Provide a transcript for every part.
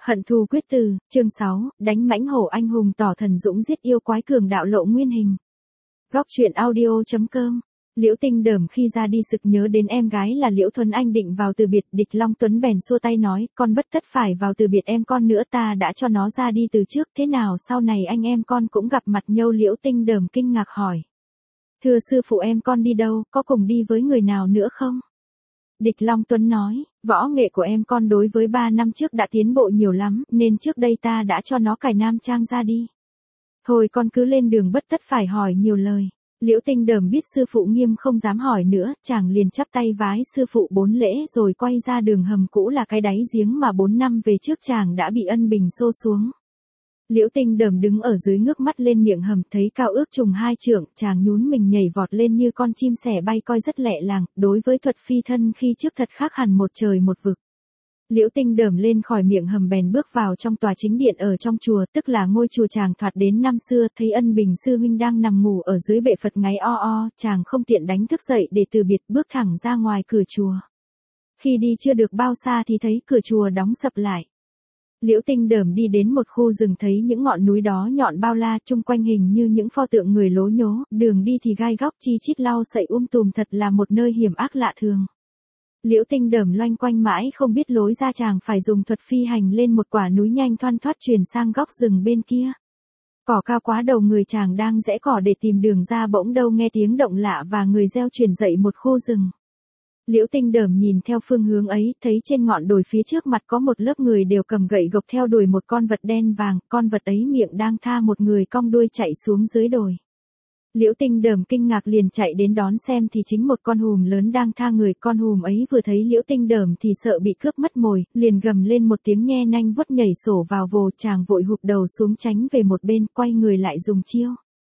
Hận thù quyết từ, chương 6, đánh mãnh hổ anh hùng tỏ thần dũng giết yêu quái cường đạo lộ nguyên hình. Góc truyện audio.com. Liễu Tinh Đờm khi ra đi sực nhớ đến em gái là Liễu Thuấn Anh định vào từ biệt, Địch Long Tuấn bèn xua tay nói, con bất tất phải vào từ biệt em con nữa, ta đã cho nó ra đi từ trước, thế nào sau này anh em con cũng gặp mặt nhau. Liễu Tinh Đờm kinh ngạc hỏi. Thưa sư phụ, em con đi đâu, có cùng đi với người nào nữa không? Địch Long Tuấn nói, võ nghệ của em con đối với 3 năm trước đã tiến bộ nhiều lắm, nên trước đây ta đã cho nó cải nam trang ra đi. Thôi con cứ lên đường, bất tất phải hỏi nhiều lời. Liễu Tinh Đờm biết sư phụ nghiêm không dám hỏi nữa, chàng liền chắp tay vái sư phụ 4 lễ rồi quay ra đường hầm cũ là cái đáy giếng mà 4 năm về trước chàng đã bị ân bình xô xuống. Liễu Tinh Đờm đứng ở dưới ngước mắt lên miệng hầm, thấy cao ước chừng 2 trượng, chàng nhún mình nhảy vọt lên như con chim sẻ bay, coi rất lẹ làng, đối với thuật phi thân khi trước thật khác hẳn một trời một vực. Liễu Tinh Đờm lên khỏi miệng hầm bèn bước vào trong tòa chính điện ở trong chùa, tức là ngôi chùa chàng thoạt đến năm xưa, thấy Ân Bình sư huynh đang nằm ngủ ở dưới bệ Phật ngáy o o, chàng không tiện đánh thức dậy để từ biệt, bước thẳng ra ngoài cửa chùa. Khi đi chưa được bao xa thì thấy cửa chùa đóng sập lại. Liễu Tinh Đờm đi đến một khu rừng, thấy những ngọn núi đó nhọn bao la, chung quanh hình như những pho tượng người lố nhố, đường đi thì gai góc chi chít lau sậy tùm, thật là một nơi hiểm ác lạ thường. Liễu Tinh Đờm loanh quanh mãi không biết lối ra, chàng phải dùng thuật phi hành lên một quả núi nhanh thoăn thoắt chuyển sang góc rừng bên kia. Cỏ cao quá đầu người, chàng đang rẽ cỏ để tìm đường ra, bỗng đâu nghe tiếng động lạ và người reo truyền dậy một khu rừng. Liễu Tinh Đờm nhìn theo phương hướng ấy, thấy trên ngọn đồi phía trước mặt có một lớp người đều cầm gậy gộc theo đuổi một con vật đen vàng, con vật ấy miệng đang tha một người cong đuôi chạy xuống dưới đồi. Liễu Tinh Đờm kinh ngạc liền chạy đến đón xem thì chính một con hùm lớn đang tha người, con hùm ấy vừa thấy Liễu Tinh Đờm thì sợ bị cướp mất mồi, liền gầm lên một tiếng nhe nanh vuốt nhảy sổ vào vồ, chàng vội hụp đầu xuống tránh về một bên, quay người lại dùng chiêu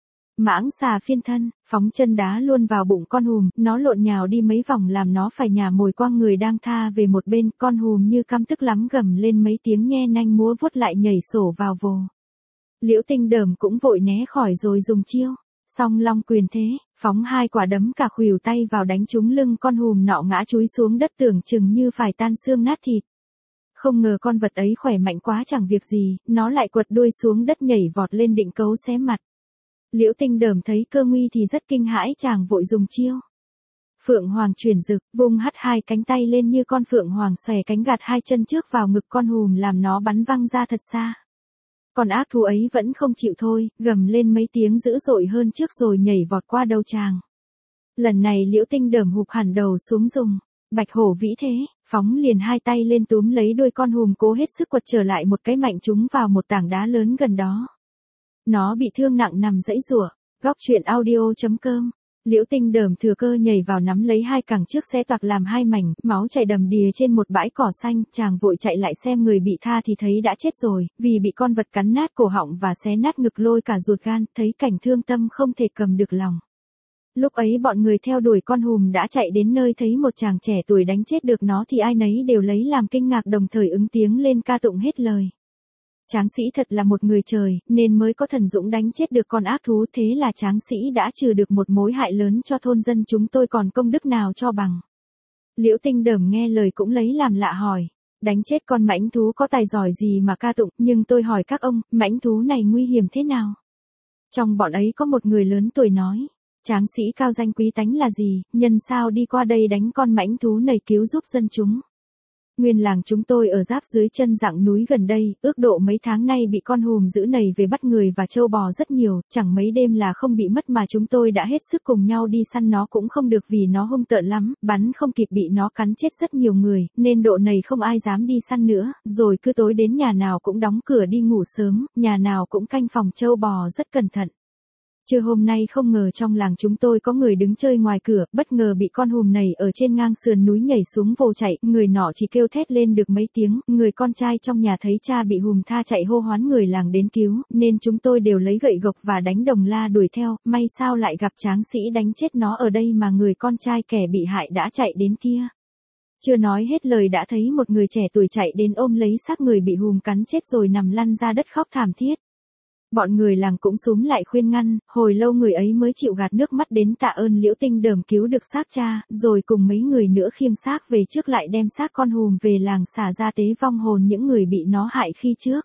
mãng xà phiên thân, phóng chân đá luôn vào bụng con hùm, nó lộn nhào đi mấy vòng làm nó phải nhả mồi quăng người đang tha về một bên, con hùm như căm tức lắm gầm lên mấy tiếng nhe nanh múa vuốt lại nhảy sổ vào vồ. Liễu Tinh Đờm cũng vội né khỏi rồi dùng chiêu Song Long Quyền thế, phóng 2 quả đấm cả khuỷu tay vào đánh trúng lưng con hùm nọ, ngã chúi xuống đất tưởng chừng như phải tan xương nát thịt. Không ngờ con vật ấy khỏe mạnh quá chẳng việc gì, nó lại quật đuôi xuống đất nhảy vọt lên định cấu xé mặt. Liễu Tinh Đờm thấy cơ nguy thì rất kinh hãi, chàng vội dùng chiêu Phượng Hoàng chuyển rực, vung hất 2 cánh tay lên như con phượng hoàng, xòe cánh gạt 2 chân trước vào ngực con hùm làm nó bắn văng ra thật xa. Con ác thú ấy vẫn không chịu thôi, gầm lên mấy tiếng dữ dội hơn trước rồi nhảy vọt qua đầu chàng. Lần này Liễu Tinh Đờm hụp hẳn đầu xuống dùng bạch hổ vĩ thế, phóng liền 2 tay lên túm lấy đuôi con hùm, cố hết sức quật trở lại một cái mạnh trúng vào một tảng đá lớn gần đó. Nó bị thương nặng nằm giãy giụa. Góc truyện audio.com. Liễu Tinh Đờm thừa cơ nhảy vào nắm lấy 2 cẳng trước, xé toạc làm 2 mảnh, máu chảy đầm đìa trên một bãi cỏ xanh, chàng vội chạy lại xem người bị tha thì thấy đã chết rồi, vì bị con vật cắn nát cổ họng và xé nát ngực lôi cả ruột gan, thấy cảnh thương tâm không thể cầm được lòng. Lúc ấy bọn người theo đuổi con hùm đã chạy đến nơi, thấy một chàng trẻ tuổi đánh chết được nó thì ai nấy đều lấy làm kinh ngạc, đồng thời ứng tiếng lên ca tụng hết lời. Tráng sĩ thật là một người trời, nên mới có thần dũng đánh chết được con ác thú, thế là tráng sĩ đã trừ được một mối hại lớn cho thôn dân chúng tôi, còn công đức nào cho bằng. Liễu Tinh Đờm nghe lời cũng lấy làm lạ hỏi, đánh chết con mãnh thú có tài giỏi gì mà ca tụng, nhưng tôi hỏi các ông, mãnh thú này nguy hiểm thế nào? Trong bọn ấy có một người lớn tuổi nói, tráng sĩ cao danh quý tánh là gì, nhân sao đi qua đây đánh con mãnh thú này cứu giúp dân chúng. Nguyên làng chúng tôi ở giáp dưới chân dặng núi gần đây, ước độ mấy tháng nay bị con hùm dữ này về bắt người và trâu bò rất nhiều, chẳng mấy đêm là không bị mất, mà chúng tôi đã hết sức cùng nhau đi săn nó cũng không được vì nó hung tợn lắm, bắn không kịp bị nó cắn chết rất nhiều người, nên độ này không ai dám đi săn nữa, rồi cứ tối đến nhà nào cũng đóng cửa đi ngủ sớm, nhà nào cũng canh phòng trâu bò rất cẩn thận. Trưa hôm nay không ngờ trong làng chúng tôi có người đứng chơi ngoài cửa, bất ngờ bị con hùm này ở trên ngang sườn núi nhảy xuống vồ chạy, người nọ chỉ kêu thét lên được mấy tiếng, người con trai trong nhà thấy cha bị hùm tha chạy hô hoán người làng đến cứu, nên chúng tôi đều lấy gậy gộc và đánh đồng la đuổi theo, may sao lại gặp tráng sĩ đánh chết nó ở đây mà người con trai kẻ bị hại đã chạy đến kia. Chưa nói hết lời đã thấy một người trẻ tuổi chạy đến ôm lấy xác người bị hùm cắn chết rồi nằm lăn ra đất khóc thảm thiết. Bọn người làng cũng xúm lại khuyên ngăn, hồi lâu người ấy mới chịu gạt nước mắt đến tạ ơn Liễu Tinh Đờm cứu được xác cha, rồi cùng mấy người nữa khiêng xác về trước lại đem xác con hùm về làng xả ra tế vong hồn những người bị nó hại khi trước.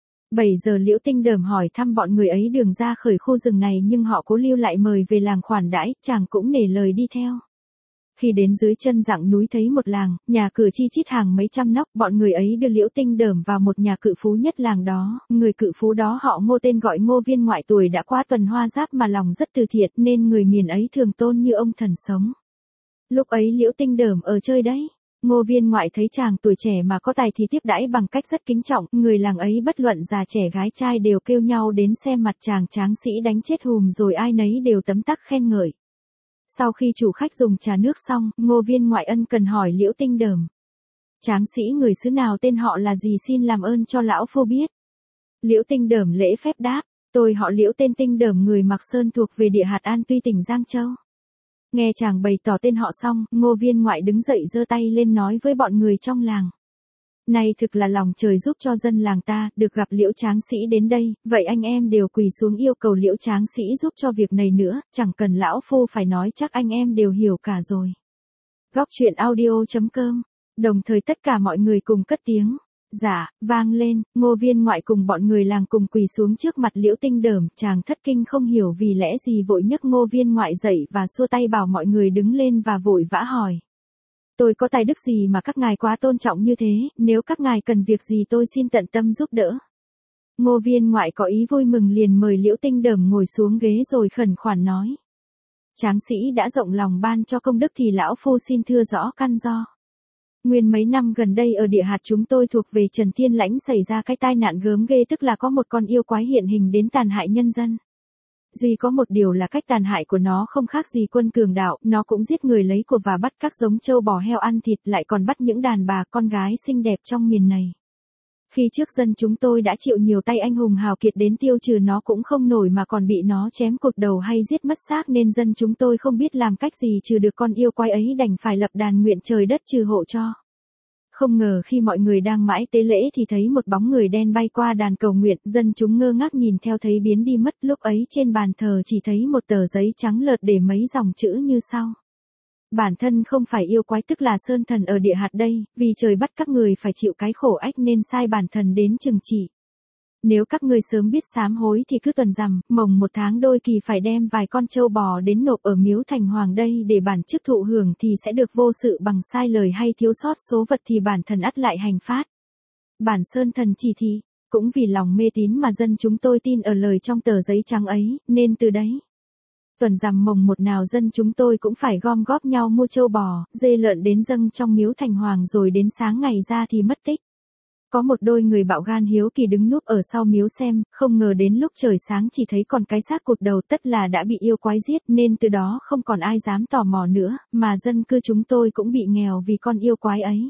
7 giờ Liễu Tinh Đờm hỏi thăm bọn người ấy đường ra khỏi khu rừng này nhưng họ cố lưu lại mời về làng khoản đãi, chàng cũng nể lời đi theo. Khi đến dưới chân dặng núi thấy một làng, nhà cửa chi chít hàng mấy trăm nóc, bọn người ấy đưa Liễu Tinh Đờm vào một nhà cự phú nhất làng đó, người cự phú đó họ Ngô tên gọi Ngô Viên Ngoại tuổi đã qua tuần hoa giáp mà lòng rất từ thiện nên người miền ấy thường tôn như ông thần sống. Lúc ấy Liễu Tinh Đờm ở chơi đấy. Ngô Viên Ngoại thấy chàng tuổi trẻ mà có tài thì tiếp đãi bằng cách rất kính trọng, người làng ấy bất luận già trẻ gái trai đều kêu nhau đến xem mặt chàng tráng sĩ đánh chết hùm rồi ai nấy đều tấm tắc khen ngợi. Sau khi chủ khách dùng trà nước xong, Ngô Viên Ngoại ân cần hỏi Liễu Tinh Đờm. Tráng sĩ người xứ nào tên họ là gì xin làm ơn cho lão phu biết. Liễu Tinh Đờm lễ phép đáp, tôi họ Liễu tên Tinh Đờm người Mạc Sơn thuộc về địa hạt An Tuy tỉnh Giang Châu. Nghe chàng bày tỏ tên họ xong, Ngô Viên Ngoại đứng dậy giơ tay lên nói với bọn người trong làng. Này thực là lòng trời giúp cho dân làng ta, được gặp Liễu tráng sĩ đến đây, vậy anh em đều quỳ xuống yêu cầu Liễu tráng sĩ giúp cho việc này nữa, chẳng cần lão phu phải nói chắc anh em đều hiểu cả rồi. Góc truyện audio.com. Đồng thời tất cả mọi người cùng cất tiếng. Dạ, vang lên, Ngô Viên Ngoại cùng bọn người làng cùng quỳ xuống trước mặt Liễu Tinh Đờm, chàng thất kinh không hiểu vì lẽ gì vội nhấc Ngô Viên Ngoại dậy và xua tay bảo mọi người đứng lên và vội vã hỏi. Tôi có tài đức gì mà các ngài quá tôn trọng như thế, nếu các ngài cần việc gì tôi xin tận tâm giúp đỡ. Ngô Viên Ngoại có ý vui mừng liền mời Liễu Tinh Đờm ngồi xuống ghế rồi khẩn khoản nói. Tráng sĩ đã rộng lòng ban cho công đức thì lão phu xin thưa rõ căn do. Nguyên mấy năm gần đây ở địa hạt chúng tôi thuộc về Trần Thiên Lãnh xảy ra cái tai nạn gớm ghê tức là có một con yêu quái hiện hình đến tàn hại nhân dân. Duy có một điều là cách tàn hại của nó không khác gì quân cường đạo, nó cũng giết người lấy của và bắt các giống trâu bò heo ăn thịt lại còn bắt những đàn bà con gái xinh đẹp trong miền này. Khi trước dân chúng tôi đã chịu nhiều tay anh hùng hào kiệt đến tiêu trừ nó cũng không nổi mà còn bị nó chém cột đầu hay giết mất xác nên dân chúng tôi không biết làm cách gì trừ được con yêu quái ấy đành phải lập đàn nguyện trời đất trừ hộ cho. Không ngờ khi mọi người đang mãi tế lễ thì thấy một bóng người đen bay qua đàn cầu nguyện, dân chúng ngơ ngác nhìn theo thấy biến đi mất, lúc ấy trên bàn thờ chỉ thấy một tờ giấy trắng lợt để mấy dòng chữ như sau. Bản thân không phải yêu quái tức là sơn thần ở địa hạt đây, vì trời bắt các người phải chịu cái khổ ách nên sai bản thần đến trừng trị. Nếu các ngươi sớm biết sám hối thì cứ tuần rằm, mồng 1 tháng đôi kỳ phải đem vài con trâu bò đến nộp ở miếu thành hoàng đây để bản chức thụ hưởng thì sẽ được vô sự bằng sai lời hay thiếu sót số vật thì bản thần ắt lại hành phát. Bản sơn thần chỉ thị, cũng vì lòng mê tín mà dân chúng tôi tin ở lời trong tờ giấy trắng ấy, nên từ đấy. Tuần rằm mồng 1 nào dân chúng tôi cũng phải gom góp nhau mua trâu bò, dê lợn đến dâng trong miếu thành hoàng rồi đến sáng ngày ra thì mất tích. Có một đôi người bạo gan hiếu kỳ đứng núp ở sau miếu xem, không ngờ đến lúc trời sáng chỉ thấy còn cái xác cụt đầu tất là đã bị yêu quái giết nên từ đó không còn ai dám tò mò nữa, mà dân cư chúng tôi cũng bị nghèo vì con yêu quái ấy.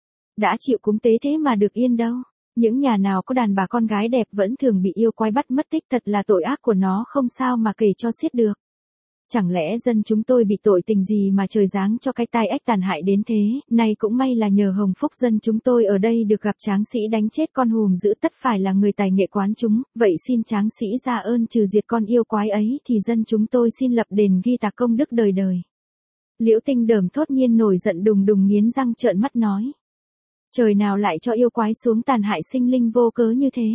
Đã chịu cúng tế thế mà được yên đâu. Những nhà nào có đàn bà con gái đẹp vẫn thường bị yêu quái bắt mất tích thật là tội ác của nó không sao mà kể cho xiết được. Chẳng lẽ dân chúng tôi bị tội tình gì mà trời giáng cho cái tai ách tàn hại đến thế, này cũng may là nhờ hồng phúc dân chúng tôi ở đây được gặp tráng sĩ đánh chết con hùm dữ tất phải là người tài nghệ quán chúng, vậy xin tráng sĩ ra ơn trừ diệt con yêu quái ấy thì dân chúng tôi xin lập đền ghi tạc công đức đời đời. Liễu Tinh Đờm thốt nhiên nổi giận đùng đùng nghiến răng trợn mắt nói. Trời nào lại cho yêu quái xuống tàn hại sinh linh vô cớ như thế?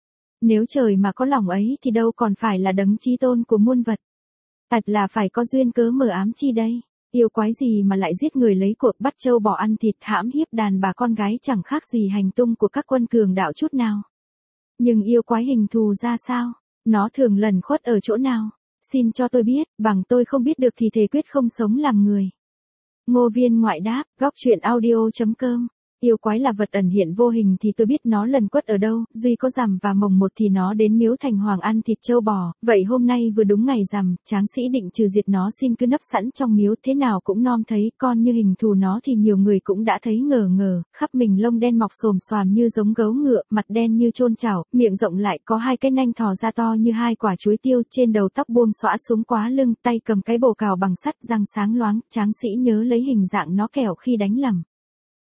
Nếu trời mà có lòng ấy thì đâu còn phải là đấng chí tôn của muôn vật. Thật là phải có duyên cớ mờ ám chi đây, yêu quái gì mà lại giết người lấy của bắt trâu bò ăn thịt hãm hiếp đàn bà con gái chẳng khác gì hành tung của các quân cường đạo chút nào. Nhưng yêu quái hình thù ra sao, nó thường lẩn khuất ở chỗ nào, xin cho tôi biết, bằng tôi không biết được thì thề quyết không sống làm người. Ngô Viên Ngoại đáp, góc truyện audio.com. Yêu quái là vật ẩn hiện vô hình thì tôi biết nó lần quất ở đâu, duy có rằm và mồng 1 thì nó đến miếu thành hoàng ăn thịt trâu bò, vậy hôm nay vừa đúng ngày rằm, tráng sĩ định trừ diệt nó xin cứ nấp sẵn trong miếu thế nào cũng nom thấy, con như hình thù nó thì nhiều người cũng đã thấy ngờ ngờ, khắp mình lông đen mọc xồm xoàm như giống gấu ngựa, mặt đen như chôn chảo, miệng rộng lại có 2 cái nanh thò ra to như 2 quả chuối tiêu, trên đầu tóc buông xõa xuống quá lưng, tay cầm cái bồ cào bằng sắt, răng sáng loáng, tráng sĩ nhớ lấy hình dạng nó kẻo khi đánh lầm.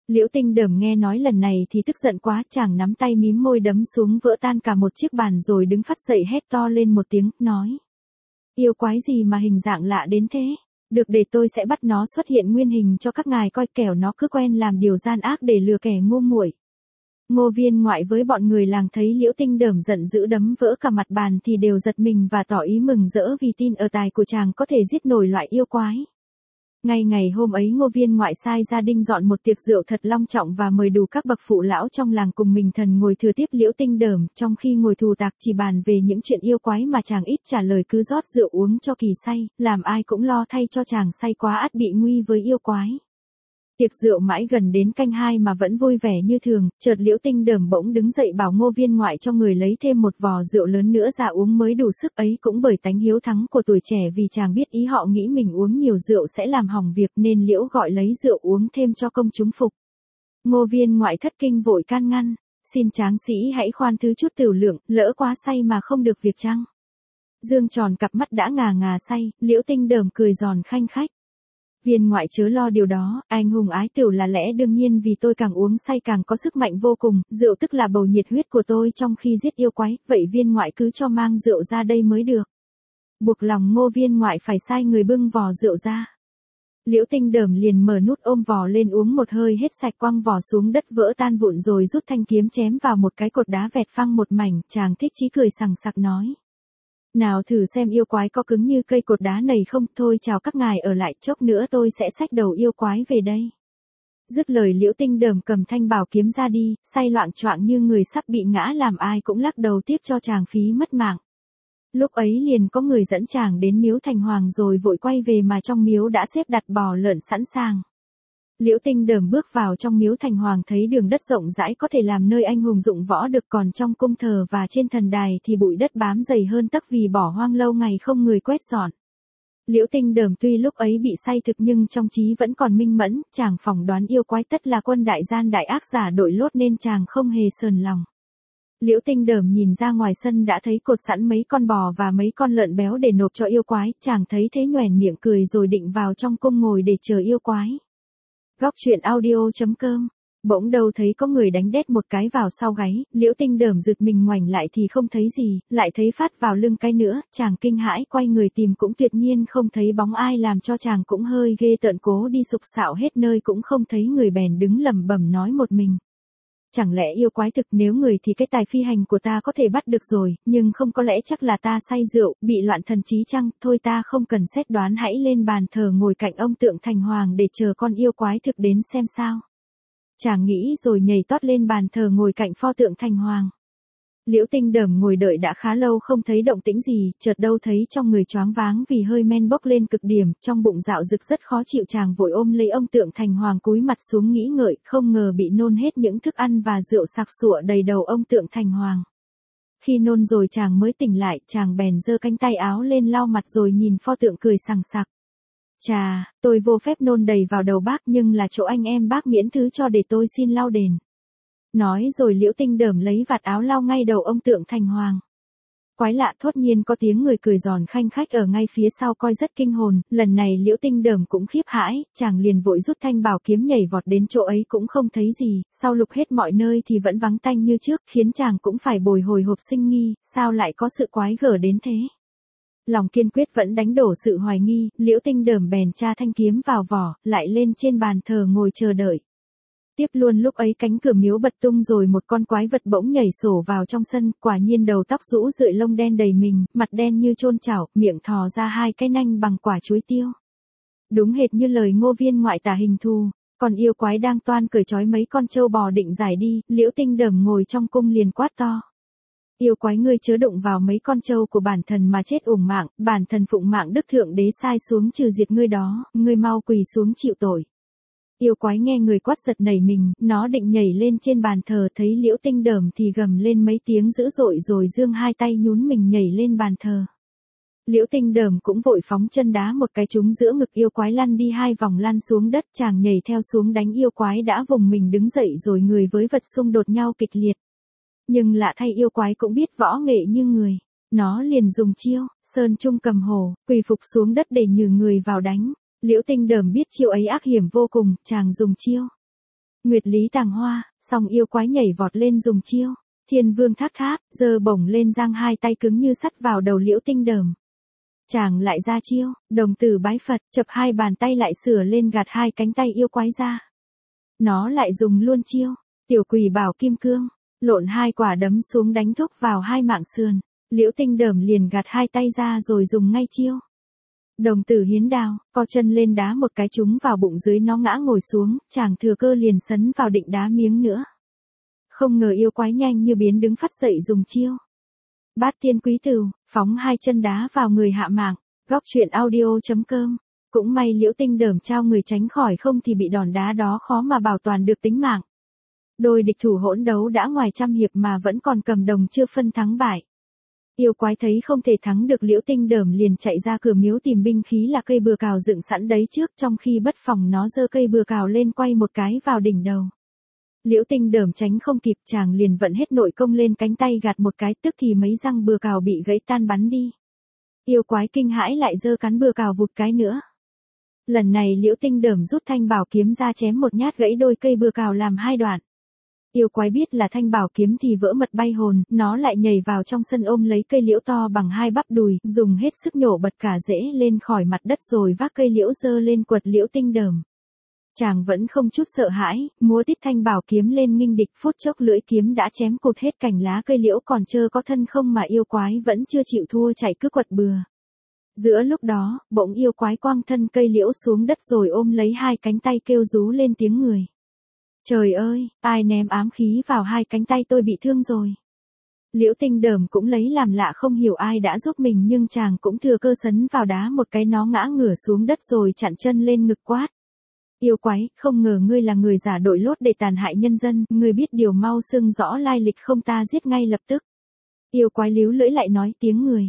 Liễu Tinh Đờm nghe nói lần này thì tức giận quá, chàng nắm tay mím môi đấm xuống vỡ tan cả một chiếc bàn rồi đứng phắt dậy hét to lên một tiếng, nói. Yêu quái gì mà hình dạng lạ đến thế? Được, để tôi sẽ bắt nó xuất hiện nguyên hình cho các ngài coi, kẻo nó cứ quen làm điều gian ác để lừa kẻ ngu muội. Ngô Viên Ngoại với bọn người làng thấy Liễu Tinh Đờm giận dữ đấm vỡ cả mặt bàn thì đều giật mình và tỏ ý mừng rỡ vì tin ở tài của chàng có thể giết nổi loại yêu quái. Ngay ngày hôm ấy Ngô Viên Ngoại sai gia đình dọn một tiệc rượu thật long trọng và mời đủ các bậc phụ lão trong làng cùng mình thần ngồi thừa tiếp Liễu Tinh Đờm, trong khi ngồi thù tạc chỉ bàn về những chuyện yêu quái mà chàng ít trả lời, cứ rót rượu uống cho kỳ say, làm ai cũng lo thay cho chàng say quá ắt bị nguy với yêu quái. Tiệc rượu mãi gần đến canh 2 mà vẫn vui vẻ như thường, chợt Liễu Tinh Đờm bỗng đứng dậy bảo Ngô Viên Ngoại cho người lấy thêm một vò rượu lớn nữa ra uống mới đủ sức, ấy cũng bởi tánh hiếu thắng của tuổi trẻ, vì chàng biết ý họ nghĩ mình uống nhiều rượu sẽ làm hỏng việc nên Liễu gọi lấy rượu uống thêm cho công chúng phục. Ngô Viên Ngoại thất kinh vội can ngăn, xin tráng sĩ hãy khoan thứ chút tửu lượng, lỡ quá say mà không được việc chăng? Dương tròn cặp mắt đã ngà ngà say, Liễu Tinh Đờm cười giòn khanh khách. Viên Ngoại chớ lo điều đó, anh hùng ái tửu là lẽ đương nhiên, vì tôi càng uống say càng có sức mạnh vô cùng, rượu tức là bầu nhiệt huyết của tôi trong khi giết yêu quái, vậy Viên Ngoại cứ cho mang rượu ra đây mới được. Buộc lòng Ngô Viên Ngoại phải sai người bưng vò rượu ra. Liễu Tinh Đờm liền mở nút ôm vò lên uống một hơi hết sạch, quăng vò xuống đất vỡ tan vụn rồi rút thanh kiếm chém vào một cái cột đá vẹt phăng một mảnh, chàng thích chí cười sằng sặc nói. Nào thử xem yêu quái có cứng như cây cột đá này không, thôi chào các ngài ở lại, chốc nữa tôi sẽ xách đầu yêu quái về đây. Dứt lời Liễu Tinh Đờm cầm thanh bảo kiếm ra đi, say loạng choạng như người sắp bị ngã, làm ai cũng lắc đầu tiếc cho chàng phí mất mạng. Lúc ấy liền có người dẫn chàng đến miếu Thành Hoàng rồi vội quay về, mà trong miếu đã xếp đặt bò lợn sẵn sàng. Liễu Tinh Đờm bước vào trong miếu Thành Hoàng thấy đường đất rộng rãi có thể làm nơi anh hùng dụng võ được, còn trong cung thờ và trên thần đài thì bụi đất bám dày hơn tấc vì bỏ hoang lâu ngày không người quét dọn. Liễu Tinh Đờm tuy lúc ấy bị say thực nhưng trong trí vẫn còn minh mẫn, chàng phỏng đoán yêu quái tất là quân đại gian đại ác giả đội lốt nên chàng không hề sờn lòng. Liễu Tinh Đờm nhìn ra ngoài sân đã thấy cột sẵn mấy con bò và mấy con lợn béo để nộp cho yêu quái, chàng thấy thế nhoẻn miệng cười rồi định vào trong cung ngồi để chờ yêu quái. Góc truyện audio.com. Bỗng đâu thấy có người đánh đét một cái vào sau gáy, Liễu Tinh Đờm giật mình ngoảnh lại thì không thấy gì, lại thấy phát vào lưng cái nữa, chàng kinh hãi quay người tìm cũng tuyệt nhiên không thấy bóng ai, làm cho chàng cũng hơi ghê tợn, cố đi sục sạo hết nơi cũng không thấy người, bèn đứng lẩm bẩm nói một mình. Chẳng lẽ yêu quái thực, nếu người thì cái tài phi hành của ta có thể bắt được rồi, nhưng không có lẽ chắc là ta say rượu, bị loạn thần trí chăng, thôi ta không cần xét đoán, hãy lên bàn thờ ngồi cạnh ông tượng Thành Hoàng để chờ con yêu quái thực đến xem sao. Chàng nghĩ rồi nhảy tót lên bàn thờ ngồi cạnh pho tượng Thành Hoàng. Liễu Tinh Đờm ngồi đợi đã khá lâu không thấy động tĩnh gì, chợt đâu thấy trong người choáng váng vì hơi men bốc lên cực điểm, trong bụng dạo dực rất khó chịu, chàng vội ôm lấy ông tượng Thành Hoàng cúi mặt xuống nghĩ ngợi, không ngờ bị nôn hết những thức ăn và rượu sặc sụa đầy đầu ông tượng Thành Hoàng. Khi nôn rồi chàng mới tỉnh lại, chàng bèn giơ cánh tay áo lên lau mặt rồi nhìn pho tượng cười sằng sặc. Chà, tôi vô phép nôn đầy vào đầu bác, nhưng là chỗ anh em bác miễn thứ cho để tôi xin lau đền. Nói rồi Liễu Tinh Đờm lấy vạt áo lau ngay đầu ông tượng Thành Hoàng. Quái lạ, thốt nhiên có tiếng người cười giòn khanh khách ở ngay phía sau coi rất kinh hồn, lần này Liễu Tinh Đờm cũng khiếp hãi, chàng liền vội rút thanh bảo kiếm nhảy vọt đến chỗ ấy cũng không thấy gì, sau lục hết mọi nơi thì vẫn vắng tanh như trước, khiến chàng cũng phải bồi hồi hộp sinh nghi, sao lại có sự quái gở đến thế. Lòng kiên quyết vẫn đánh đổ sự hoài nghi, Liễu Tinh Đờm bèn tra thanh kiếm vào vỏ, lại lên trên bàn thờ ngồi chờ đợi. Tiếp luôn lúc ấy cánh cửa miếu bật tung rồi một con quái vật bỗng nhảy sổ vào trong sân, quả nhiên đầu tóc rũ rượi, lông đen đầy mình, mặt đen như chôn chảo, miệng thò ra hai cái nanh bằng quả chuối tiêu. Đúng hệt như lời Ngô Viên Ngoại tả hình thù, còn yêu quái đang toan cởi trói mấy con trâu bò định giải đi, Liễu Tinh Đờm ngồi trong cung liền quát to. Yêu quái, ngươi chớ đụng vào mấy con trâu của bản thần mà chết uổng mạng, bản thần phụng mạng đức thượng đế sai xuống trừ diệt ngươi đó, ngươi mau quỳ xuống chịu tội. Yêu quái nghe người quát giật nảy mình, nó định nhảy lên trên bàn thờ, thấy Liễu Tinh Đờm thì gầm lên mấy tiếng dữ dội rồi giương hai tay nhún mình nhảy lên bàn thờ. Liễu Tinh Đờm cũng vội phóng chân đá một cái trúng giữa ngực yêu quái, lăn đi hai vòng lăn xuống đất, chàng nhảy theo xuống đánh yêu quái đã vùng mình đứng dậy rồi người với vật xung đột nhau kịch liệt. Nhưng lạ thay yêu quái cũng biết võ nghệ như người, nó liền dùng chiêu sơn trung cầm hổ, quỳ phục xuống đất để nhử người vào đánh. Liễu Tinh Đờm biết chiêu ấy ác hiểm vô cùng, chàng dùng chiêu Nguyệt Lý Tàng Hoa, song yêu quái nhảy vọt lên dùng chiêu. Thiên Vương Thác Tháp, giơ bổng lên giang hai tay cứng như sắt vào đầu Liễu Tinh Đờm. Chàng lại ra chiêu, đồng tử bái Phật, chập hai bàn tay lại sửa lên gạt hai cánh tay yêu quái ra. Nó lại dùng luôn chiêu, tiểu quỷ bảo kim cương, lộn hai quả đấm xuống đánh thúc vào hai mạng sườn. Liễu Tinh Đờm liền gạt hai tay ra rồi dùng ngay chiêu. Đồng tử hiến đao, co chân lên đá một cái trúng vào bụng dưới nó ngã ngồi xuống, chàng thừa cơ liền sấn vào định đá miếng nữa. Không ngờ yêu quái nhanh như biến đứng phát dậy dùng chiêu. Bát tiên quý tửu, phóng hai chân đá vào người hạ mạng. Góc truyện audio.com. Cũng may Liễu Tinh Đờm trao người tránh khỏi, không thì bị đòn đá đó khó mà bảo toàn được tính mạng. Đôi địch thủ hỗn đấu đã ngoài trăm hiệp mà vẫn còn cầm đồng chưa phân thắng bại. Yêu quái thấy không thể thắng được Liễu Tinh Đờm liền chạy ra cửa miếu tìm binh khí là cây bừa cào dựng sẵn đấy trước, trong khi bất phòng nó giơ cây bừa cào lên quay một cái vào đỉnh đầu. Liễu Tinh Đờm tránh không kịp, chàng liền vận hết nội công lên cánh tay gạt một cái, tức thì mấy răng bừa cào bị gãy tan bắn đi. Yêu quái kinh hãi lại giơ cán bừa cào vụt cái nữa. Lần này Liễu Tinh Đờm rút thanh bảo kiếm ra chém một nhát gãy đôi cây bừa cào làm hai đoạn. Yêu quái biết là thanh bảo kiếm thì vỡ mật bay hồn, nó lại nhảy vào trong sân ôm lấy cây liễu to bằng hai bắp đùi, dùng hết sức nhổ bật cả rễ lên khỏi mặt đất rồi vác cây liễu giơ lên quật Liễu Tinh Đờm. Chàng vẫn không chút sợ hãi, múa tít thanh bảo kiếm lên nghinh địch, phút chốc lưỡi kiếm đã chém cụt hết cành lá cây liễu còn trơ có thân không mà yêu quái vẫn chưa chịu thua chạy cứ quật bừa. Giữa lúc đó, bỗng yêu quái quăng thân cây liễu xuống đất rồi ôm lấy hai cánh tay kêu rú lên tiếng người. Trời ơi, ai ném ám khí vào hai cánh tay tôi bị thương rồi. Liễu Tinh Đờm cũng lấy làm lạ không hiểu ai đã giúp mình, nhưng chàng cũng thừa cơ sấn vào đá một cái nó ngã ngửa xuống đất rồi chặn chân lên ngực quát. Yêu quái, không ngờ ngươi là người giả đội lốt để tàn hại nhân dân, ngươi biết điều mau xưng rõ lai lịch không ta giết ngay lập tức. Yêu quái líu lưỡi lại nói tiếng người.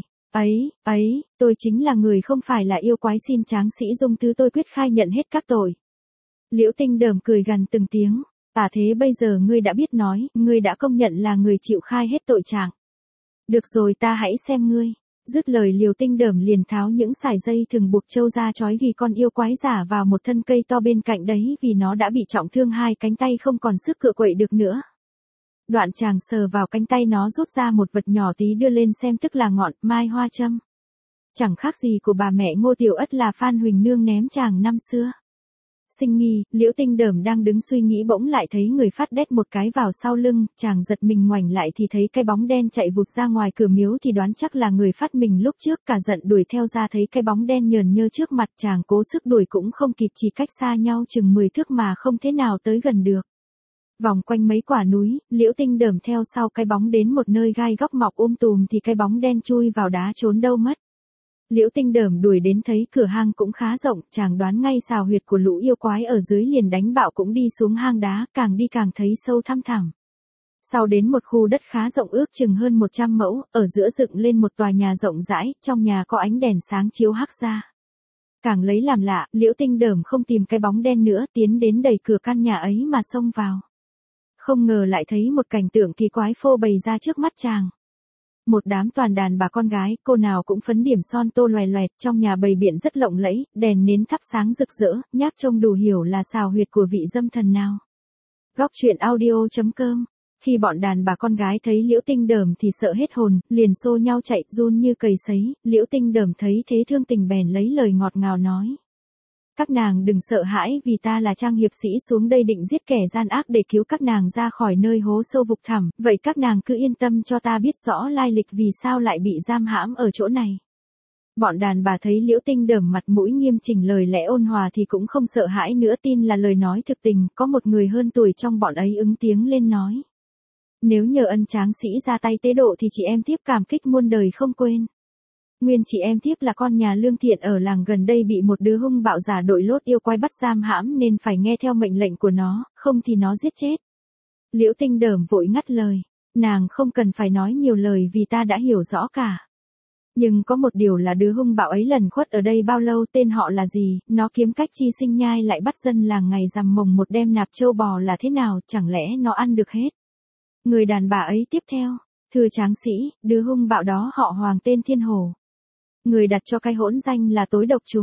Ấy, tôi chính là người không phải là yêu quái, xin tráng sĩ dung thứ tôi quyết khai nhận hết các tội. Liễu Tinh Đờm cười gằn từng tiếng. Thế bây giờ ngươi đã biết nói, ngươi đã công nhận là người chịu khai hết tội trạng. Được rồi, ta hãy xem ngươi. Dứt lời Liễu Tinh Đờm liền tháo những sải dây thường buộc trâu ra trói ghi con yêu quái giả vào một thân cây to bên cạnh đấy, vì nó đã bị trọng thương hai cánh tay không còn sức cựa quậy được nữa. Đoạn chàng sờ vào cánh tay nó rút ra một vật nhỏ tí đưa lên xem, tức là ngọn mai hoa châm. Chẳng khác gì của bà mẹ Ngô Tiểu Ất là Phan Huỳnh Nương ném chàng năm xưa. Sinh nghi, Liễu Tinh Đờm đang đứng suy nghĩ bỗng lại thấy người phát đét một cái vào sau lưng, chàng giật mình ngoảnh lại thì thấy cái bóng đen chạy vụt ra ngoài cửa miếu, thì đoán chắc là người phát mình lúc trước, cả giận đuổi theo ra thấy cái bóng đen nhờn nhơ trước mặt, chàng cố sức đuổi cũng không kịp, chỉ cách xa nhau chừng 10 thước mà không thế nào tới gần được. Vòng quanh mấy quả núi, Liễu Tinh Đờm theo sau cái bóng đến một nơi gai góc mọc tùm thì cái bóng đen chui vào đá trốn đâu mất. Liễu Tinh Đờm đuổi đến thấy cửa hang cũng khá rộng, chàng đoán ngay xào huyệt của lũ yêu quái ở dưới liền đánh bạo cũng đi xuống hang đá, càng đi càng thấy sâu thăm thẳm. Sau đến một khu đất khá rộng ước chừng hơn 100 mẫu, ở giữa dựng lên một tòa nhà rộng rãi, trong nhà có ánh đèn sáng chiếu hắt ra. Càng lấy làm lạ, Liễu Tinh Đờm không tìm cái bóng đen nữa, tiến đến đẩy cửa căn nhà ấy mà xông vào. Không ngờ lại thấy một cảnh tượng kỳ quái phô bày ra trước mắt chàng. Một đám toàn đàn bà con gái, cô nào cũng phấn điểm son tô loè loẹt, trong nhà bày biện rất lộng lẫy, đèn nến thắp sáng rực rỡ, nhác trông đủ hiểu là xào huyệt của vị dâm thần nào. Góc truyện audio.com. Khi bọn đàn bà con gái thấy Liễu Tinh Đờm thì sợ hết hồn, liền xô nhau chạy, run như cầy sấy. Liễu Tinh Đờm thấy thế thương tình bèn lấy lời ngọt ngào nói. Các nàng đừng sợ hãi, vì ta là Trang hiệp sĩ xuống đây định giết kẻ gian ác để cứu các nàng ra khỏi nơi hố sâu vực thẳm, vậy các nàng cứ yên tâm cho ta biết rõ lai lịch vì sao lại bị giam hãm ở chỗ này. Bọn đàn bà thấy Liễu Tinh Đờm mặt mũi nghiêm chỉnh, lời lẽ ôn hòa thì cũng không sợ hãi nữa, tin là lời nói thực tình. Có một người hơn tuổi trong bọn ấy ứng tiếng lên nói. Nếu nhờ ân tráng sĩ ra tay tế độ thì chị em thiếp cảm kích muôn đời không quên. Nguyên chị em thiếp là con nhà lương thiện ở làng gần đây bị một đứa hung bạo giả đội lốt yêu quái bắt giam hãm nên phải nghe theo mệnh lệnh của nó, không thì nó giết chết. Liễu Tinh Đờm vội ngắt lời. Nàng không cần phải nói nhiều lời vì ta đã hiểu rõ cả. Nhưng có một điều là đứa hung bạo ấy lẩn khuất ở đây bao lâu, tên họ là gì, nó kiếm cách chi sinh nhai lại bắt dân làng ngày rằm mồng một đem nạp trâu bò là thế nào, chẳng lẽ nó ăn được hết. Người đàn bà ấy tiếp theo. Thưa tráng sĩ, đứa hung bạo đó họ Hoàng tên Thiên Hổ. Người đặt cho cái hỗn danh là Tối Độc Trùng.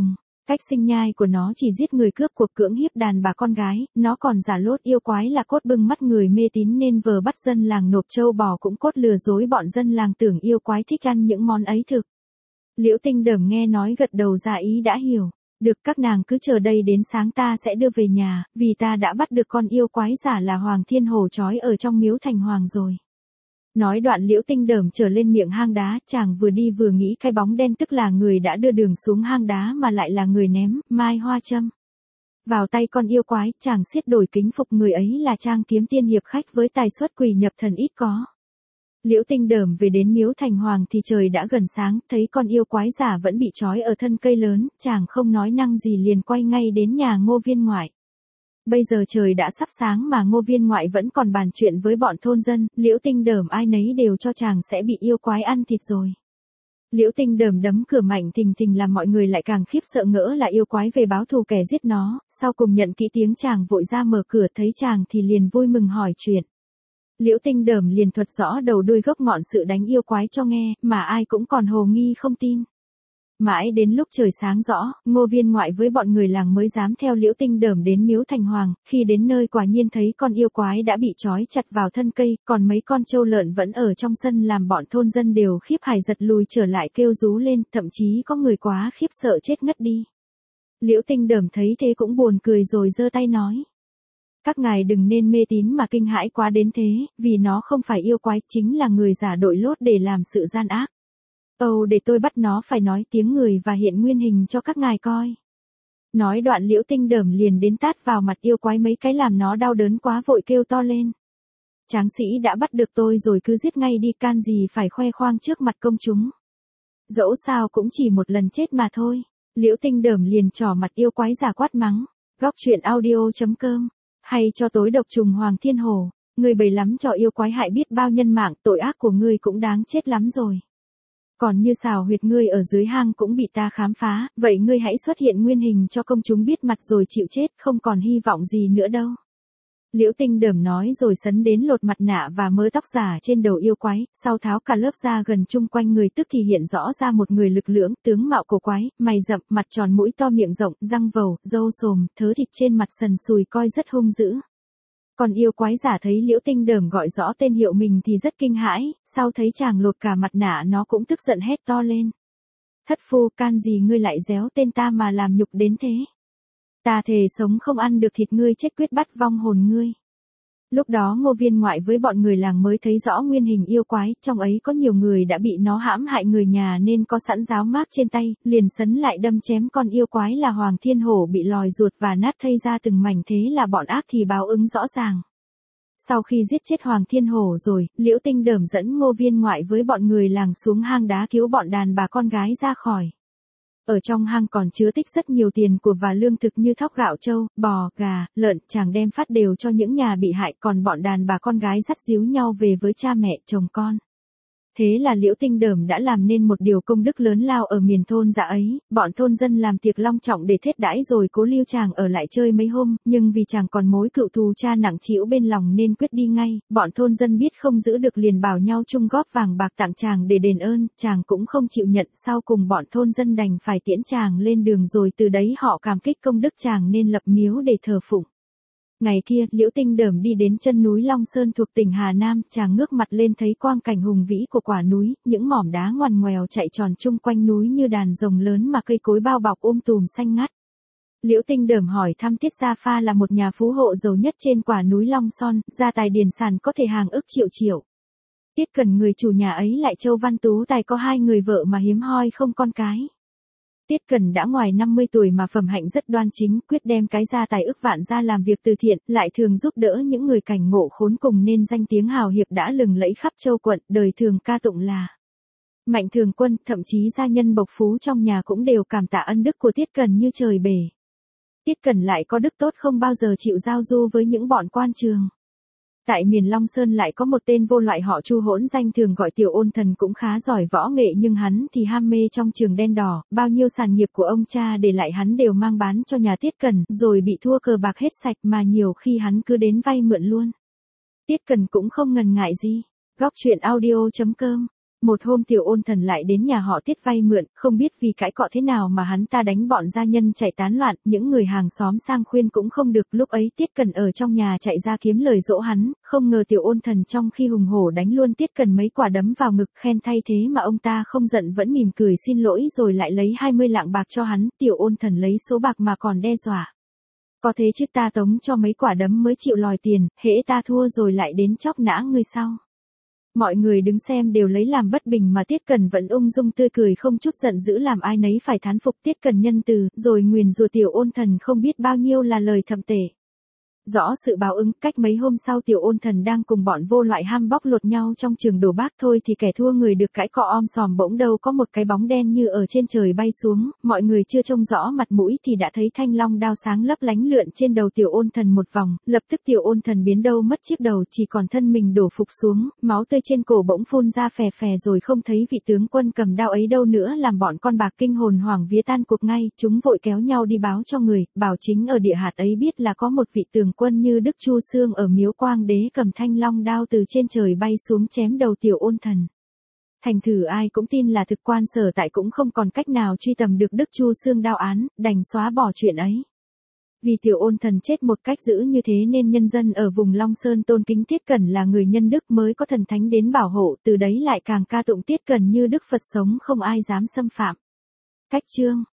Cách sinh nhai của nó chỉ giết người cướp cuộc cưỡng hiếp đàn bà con gái, nó còn giả lốt yêu quái là cốt bưng mắt người mê tín nên vờ bắt dân làng nộp trâu bò cũng cốt lừa dối bọn dân làng tưởng yêu quái thích ăn những món ấy thực. Liễu Tinh Đờm nghe nói gật đầu ra ý đã hiểu. Được, các nàng cứ chờ đây đến sáng ta sẽ đưa về nhà, vì ta đã bắt được con yêu quái giả là Hoàng Thiên Hổ trói ở trong miếu thành hoàng rồi. Nói đoạn Liễu Tinh Đờm trở lên miệng hang đá, chàng vừa đi vừa nghĩ cái bóng đen tức là người đã đưa đường xuống hang đá mà lại là người ném mai hoa châm vào tay con yêu quái, chàng xiết đổi kính phục người ấy là Trang Kiếm Tiên hiệp khách với tài xuất quỷ nhập thần ít có. Liễu Tinh Đờm về đến miếu thành hoàng thì trời đã gần sáng, thấy con yêu quái giả vẫn bị trói ở thân cây lớn, chàng không nói năng gì liền quay ngay đến nhà Ngô Viên Ngoại. Bây giờ trời đã sắp sáng mà Ngô Viên Ngoại vẫn còn bàn chuyện với bọn thôn dân, Liễu Tinh Đờm ai nấy đều cho chàng sẽ bị yêu quái ăn thịt rồi. Liễu Tinh Đờm đấm cửa mạnh thình thình làm mọi người lại càng khiếp sợ ngỡ là yêu quái về báo thù kẻ giết nó, sau cùng nhận kỹ tiếng chàng vội ra mở cửa thấy chàng thì liền vui mừng hỏi chuyện. Liễu Tinh Đờm liền thuật rõ đầu đuôi gốc ngọn sự đánh yêu quái cho nghe, mà ai cũng còn hồ nghi không tin. Mãi đến lúc trời sáng rõ, Ngô Viên Ngoại với bọn người làng mới dám theo Liễu Tinh Đờm đến miếu thành hoàng, khi đến nơi quả nhiên thấy con yêu quái đã bị trói chặt vào thân cây, còn mấy con trâu lợn vẫn ở trong sân làm bọn thôn dân đều khiếp hãi giật lùi trở lại kêu rú lên, thậm chí có người quá khiếp sợ chết ngất đi. Liễu Tinh Đờm thấy thế cũng buồn cười rồi giơ tay nói. Các ngài đừng nên mê tín mà kinh hãi quá đến thế, vì nó không phải yêu quái, chính là người giả đội lốt để làm sự gian ác. Để tôi bắt nó phải nói tiếng người và hiện nguyên hình cho các ngài coi. Nói đoạn Liễu Tinh Đờm liền đến tát vào mặt yêu quái mấy cái làm nó đau đớn quá vội kêu to lên. Tráng sĩ đã bắt được tôi rồi cứ giết ngay đi, can gì phải khoe khoang trước mặt công chúng. Dẫu sao cũng chỉ một lần chết mà thôi. Liễu Tinh Đờm liền trỏ mặt yêu quái giả quát mắng. Góc truyện audio.com. Hay cho tối độc trùng Hoàng Thiên Hổ, ngươi bày lắm trò yêu quái hại biết bao nhân mạng, tội ác của ngươi cũng đáng chết lắm rồi. Còn như xào huyệt ngươi ở dưới hang cũng bị ta khám phá, vậy ngươi hãy xuất hiện nguyên hình cho công chúng biết mặt rồi chịu chết, không còn hy vọng gì nữa đâu. Liễu Tinh Đờm nói rồi sấn đến lột mặt nạ và mớ tóc giả trên đầu yêu quái, sau tháo cả lớp da gần chung quanh người tức thì hiện rõ ra một người lực lưỡng, tướng mạo cổ quái, mày rậm, mặt tròn mũi to miệng rộng, răng vầu, râu xồm, thớ thịt trên mặt sần sùi coi rất hung dữ. Còn yêu quái giả thấy Liễu Tinh Đờm gọi rõ tên hiệu mình thì rất kinh hãi, sau thấy chàng lột cả mặt nạ nó cũng tức giận hét to lên. Thất phu, can gì ngươi lại réo tên ta mà làm nhục đến thế? Ta thề sống không ăn được thịt ngươi, chết quyết bắt vong hồn ngươi. Lúc đó Ngô Viên Ngoại với bọn người làng mới thấy rõ nguyên hình yêu quái, trong ấy có nhiều người đã bị nó hãm hại người nhà nên có sẵn giáo mác trên tay, liền sấn lại đâm chém con yêu quái là Hoàng Thiên Hổ bị lòi ruột và nát thây ra từng mảnh, thế là bọn ác thì báo ứng rõ ràng. Sau khi giết chết Hoàng Thiên Hổ rồi, Liễu Tinh Đờm dẫn Ngô Viên Ngoại với bọn người làng xuống hang đá cứu bọn đàn bà con gái ra khỏi. Ở trong hang còn chứa tích rất nhiều tiền của và lương thực như thóc gạo trâu, bò, gà, lợn, chàng đem phát đều cho những nhà bị hại, còn bọn đàn bà con gái dắt díu nhau về với cha mẹ, chồng con. Thế là Liễu Tinh Đờm đã làm nên một điều công đức lớn lao ở miền thôn dạ ấy, bọn thôn dân làm tiệc long trọng để thết đãi rồi cố lưu chàng ở lại chơi mấy hôm, nhưng vì chàng còn mối cựu thù cha nặng trĩu bên lòng nên quyết đi ngay, bọn thôn dân biết không giữ được liền bảo nhau chung góp vàng bạc tặng chàng để đền ơn, chàng cũng không chịu nhận, sau cùng bọn thôn dân đành phải tiễn chàng lên đường rồi từ đấy họ cảm kích công đức chàng nên lập miếu để thờ phụng. Ngày kia, Liễu Tinh Đờm đi đến chân núi Long Sơn thuộc tỉnh Hà Nam, chàng ngước mặt lên thấy quang cảnh hùng vĩ của quả núi, những mỏm đá ngoằn ngoèo chạy tròn chung quanh núi như đàn rồng lớn mà cây cối bao bọc tùm xanh ngắt. Liễu Tinh Đờm hỏi thăm Tiết Gia Pha là một nhà phú hộ giàu nhất trên quả núi Long Son, gia tài điền sản có thể hàng ức triệu. Tiết Cần người chủ nhà ấy lại Châu Văn Tú Tài có 2 người vợ mà hiếm hoi không con cái. Tiết Cần đã ngoài 50 tuổi mà phẩm hạnh rất đoan chính, quyết đem cái gia tài ức vạn ra làm việc từ thiện, lại thường giúp đỡ những người cảnh ngộ khốn cùng nên danh tiếng hào hiệp đã lừng lẫy khắp châu quận, đời thường ca tụng là Mạnh Thường Quân, thậm chí gia nhân bộc phú trong nhà cũng đều cảm tạ ân đức của Tiết Cần như trời bể. Tiết Cần lại có đức tốt không bao giờ chịu giao du với những bọn quan trường. Tại miền Long Sơn lại có một tên vô loại họ Chu hỗn danh thường gọi Tiểu Ôn Thần cũng khá giỏi võ nghệ nhưng hắn thì ham mê trong trường đen đỏ, bao nhiêu sản nghiệp của ông cha để lại hắn đều mang bán cho nhà Tiết Cần, rồi bị thua cờ bạc hết sạch mà nhiều khi hắn cứ đến vay mượn luôn. Tiết Cần cũng không ngần ngại gì. Góc truyện audio.com Một hôm Tiểu Ôn Thần lại đến nhà họ Tiết vay mượn, không biết vì cãi cọ thế nào mà hắn ta đánh bọn gia nhân chạy tán loạn, những người hàng xóm sang khuyên cũng không được, lúc ấy Tiết Cần ở trong nhà chạy ra kiếm lời dỗ hắn, không ngờ Tiểu Ôn Thần trong khi hùng hổ đánh luôn Tiết Cần mấy quả đấm vào ngực, khen thay thế mà ông ta không giận vẫn mỉm cười xin lỗi rồi lại lấy 20 lạng bạc cho hắn, Tiểu Ôn Thần lấy số bạc mà còn đe dọa. Có thế chứ ta tống cho mấy quả đấm mới chịu lòi tiền, hễ ta thua rồi lại đến chóc nã ngươi sau. Mọi người đứng xem đều lấy làm bất bình mà Tiết Cần vẫn ung dung tươi cười không chút giận dữ làm ai nấy phải thán phục. Tiết Cần nhân từ, rồi nguyền rủa Tiểu Ôn Thần không biết bao nhiêu là lời thậm tệ. Rõ sự báo ứng, cách mấy hôm sau Tiểu Ôn Thần đang cùng bọn vô loại ham bóc lột nhau trong trường đồ bác thôi thì kẻ thua người được cãi cọ om sòm bỗng đâu có một cái bóng đen như ở trên trời bay xuống, mọi người chưa trông rõ mặt mũi thì đã thấy thanh long đao sáng lấp lánh lượn trên đầu Tiểu Ôn Thần một vòng, lập tức Tiểu Ôn Thần biến đâu mất chiếc đầu, chỉ còn thân mình đổ phục xuống, máu tươi trên cổ bỗng phun ra phè phè rồi không thấy vị tướng quân cầm đao ấy đâu nữa, làm bọn con bạc kinh hồn hoảng vía tan cuộc ngay, chúng vội kéo nhau đi báo cho người, bảo chính ở địa hạt ấy biết là có một vị tướng quân như Đức Chu Xương ở Miếu Quang Đế cầm thanh long đao từ trên trời bay xuống chém đầu Tiểu Ôn Thần. Thành thử ai cũng tin là thực, quan sở tại cũng không còn cách nào truy tầm được Đức Chu Xương đao án, đành xóa bỏ chuyện ấy. Vì Tiểu Ôn Thần chết một cách dữ như thế nên nhân dân ở vùng Long Sơn tôn kính Tiết Cần là người nhân đức, mới có thần thánh đến bảo hộ, từ đấy lại càng ca tụng Tiết Cần như Đức Phật sống không ai dám xâm phạm. Cách chương